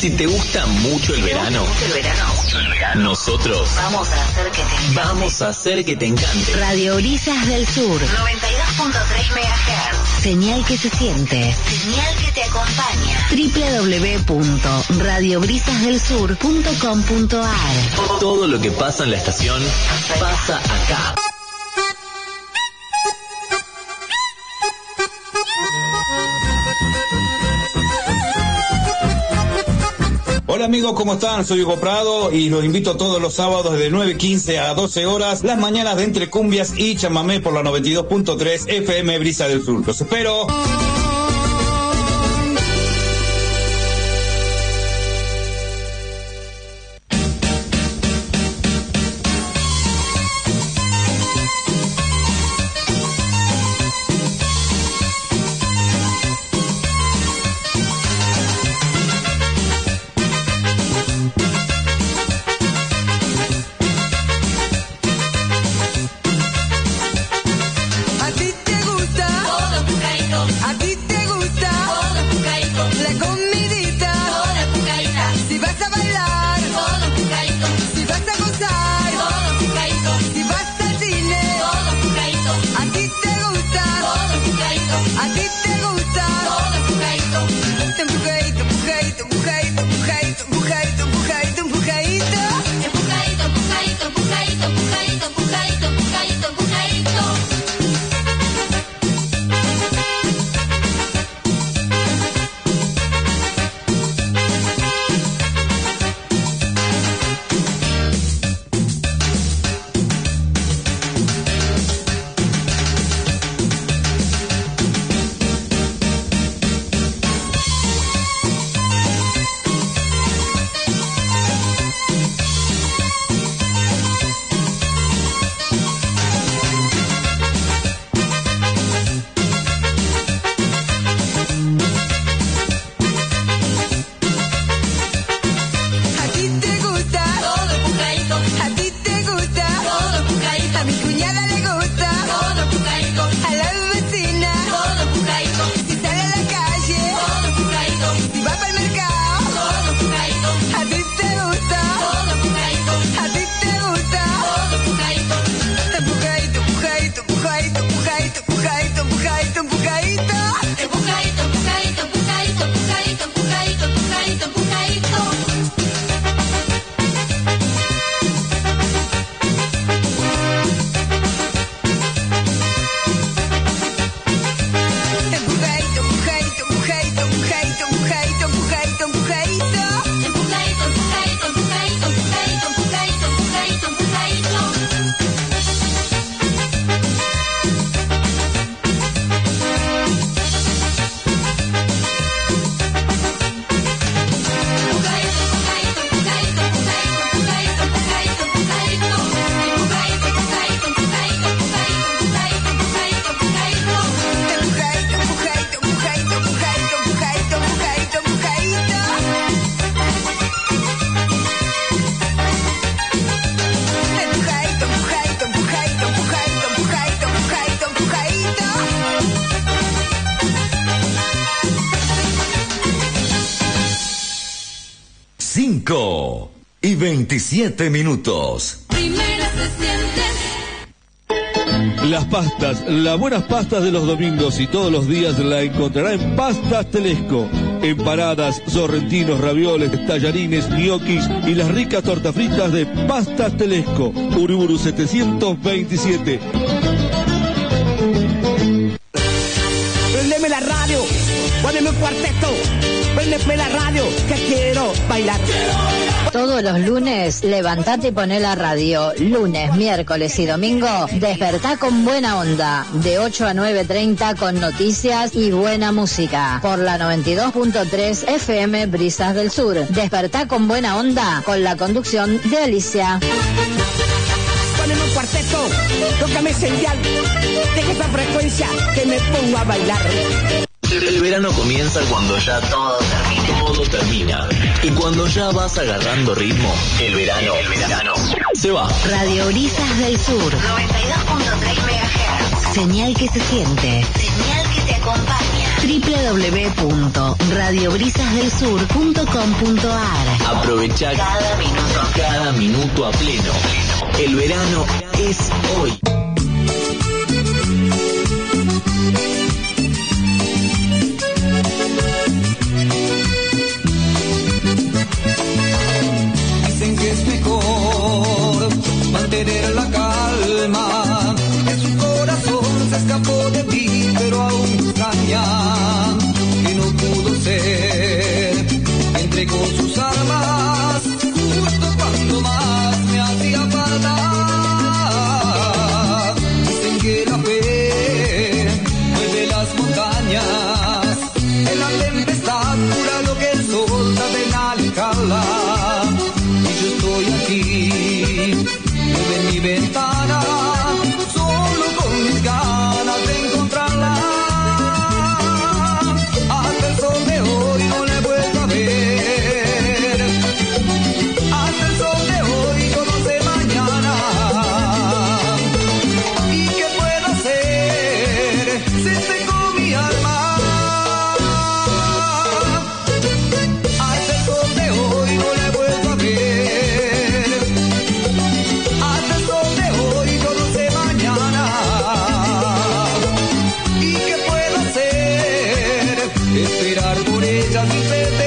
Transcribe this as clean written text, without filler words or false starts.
Si te gusta mucho el verano, nosotros vamos a hacer que te encante. Radio Brisas del Sur 92.3 MHz. Señal que se siente. Señal que te acompaña. www.radiobrisasdelsur.com.ar. Todo lo que pasa en la estación pasa acá. Hola amigos, ¿cómo están? Soy Hugo Prado y los invito todos los sábados de 9:15 a 12 horas, las mañanas de Entre Cumbias y Chamamé por la 92.3 FM Brisa del Sur. Los espero. y 27 minutos. Primero se siente. Las pastas, las buenas pastas de los domingos y todos los días la encontrará en Pastas Telesco. Empanadas, sorrentinos, ravioles, tallarines, ñoquis y las ricas tortas fritas de Pastas Telesco. Uriburu 727. Prendeme la radio, poneme un cuarteto. Prendeme la radio, que quiero bailar. Todos los lunes, levantate y poné la radio. Lunes, miércoles y domingo, despertá con buena onda. De 8 a 9:30 con noticias y buena música. Por la 92.3 FM Brisas del Sur. Despertá con buena onda con la conducción de Alicia. Poneme un cuarteto, tócame señal. Deja esa frecuencia que me pongo a bailar. El verano comienza cuando ya todo termina. Y cuando ya vas agarrando ritmo, el verano se va. Radio Brisas del Sur 92.3 MHz. Señal que se siente. Señal que te acompaña. www.radiobrisasdelsur.com.ar. Aprovecha cada minuto a pleno. El verano es hoy. Dicen que es mejor mantener la calma, que su corazón se escapó de ti, pero aún extraña, que no pudo ser, entregó sus armas justo cuando más me hacía falta. Dicen que la fe mueve las montañas, en la tempestad cura lo que el sol tarda en alejarla. Yo estoy aquí, desde mi ventana, solo con mis ganas de encontrarla. Hasta el sol de hoy no la he vuelto a ver. Hasta el sol de hoy yo no sé mañana. ¿Y qué puedo hacer si tengo mi alma? Hasta el sol de hoy no la he vuelto a ver. Esperar por ella sin ser